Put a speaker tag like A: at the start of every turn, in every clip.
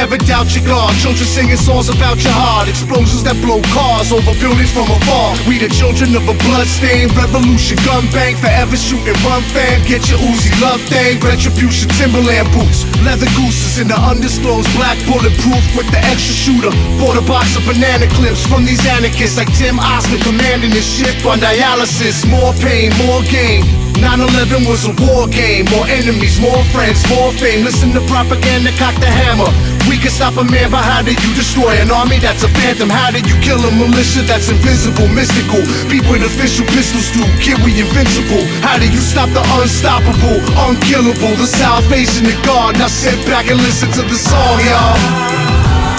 A: never doubt your God. Children singing songs about your heart. Explosions that blow cars over buildings from afar. We the children of a bloodstained revolution. Gun bang, forever shooting run fam. Get your Uzi love thing. Retribution, Timberland boots, leather gooses in the undisclosed black bulletproof with the extra shooter. Bought a box of banana clips from these anarchists like Tim Osman commanding this ship on dialysis. More pain, more gain. 9/11 was a war game. More enemies, more friends, more fame. Listen to propaganda, cock the hammer. We can stop a man, but how did you destroy an army that's a phantom? How did you kill a militia that's invisible, mystical? Beat with official pistols do, kid, we invincible. How do you stop the unstoppable, unkillable? The salvation of God. Now sit back and listen to the song, y'all.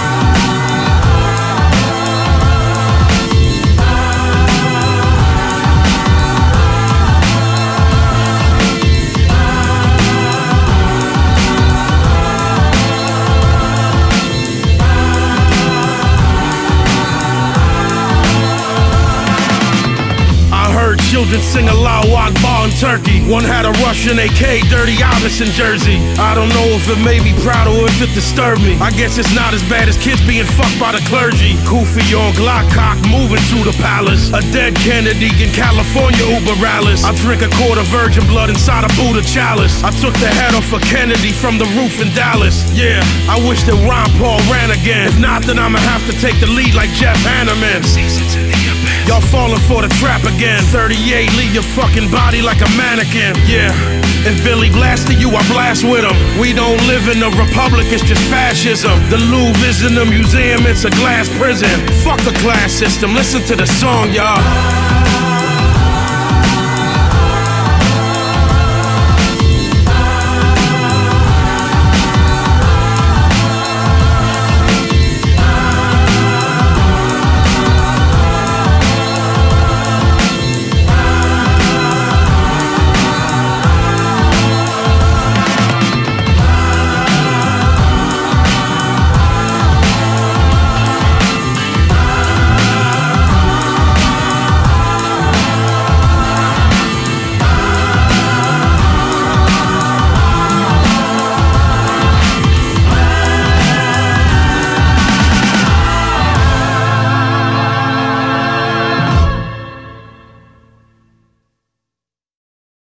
B: Children sing Allahu Akbar in Turkey. One had a Russian AK, Dirty Iverson jersey. I don't know if it made me proud or if it disturbed me. I guess it's not as bad as kids being fucked by the clergy. Kufi on Glock cock, moving to the palace. A dead Kennedy in California, Uber Rallis. I drink a quart of virgin blood inside a Buddha chalice. I took the head off of Kennedy from the roof in Dallas. Yeah, I wish that Ron Paul ran again. If not, then I'ma have to take the lead like Jeff Hanneman. Y'all falling for the trap again. 38, leave your fucking body like a mannequin. Yeah, if Billy blasted you, I blast with him. We don't live in a republic, it's just fascism. The Louvre isn't a museum, it's a glass prison. Fuck the class system, listen to the song, y'all.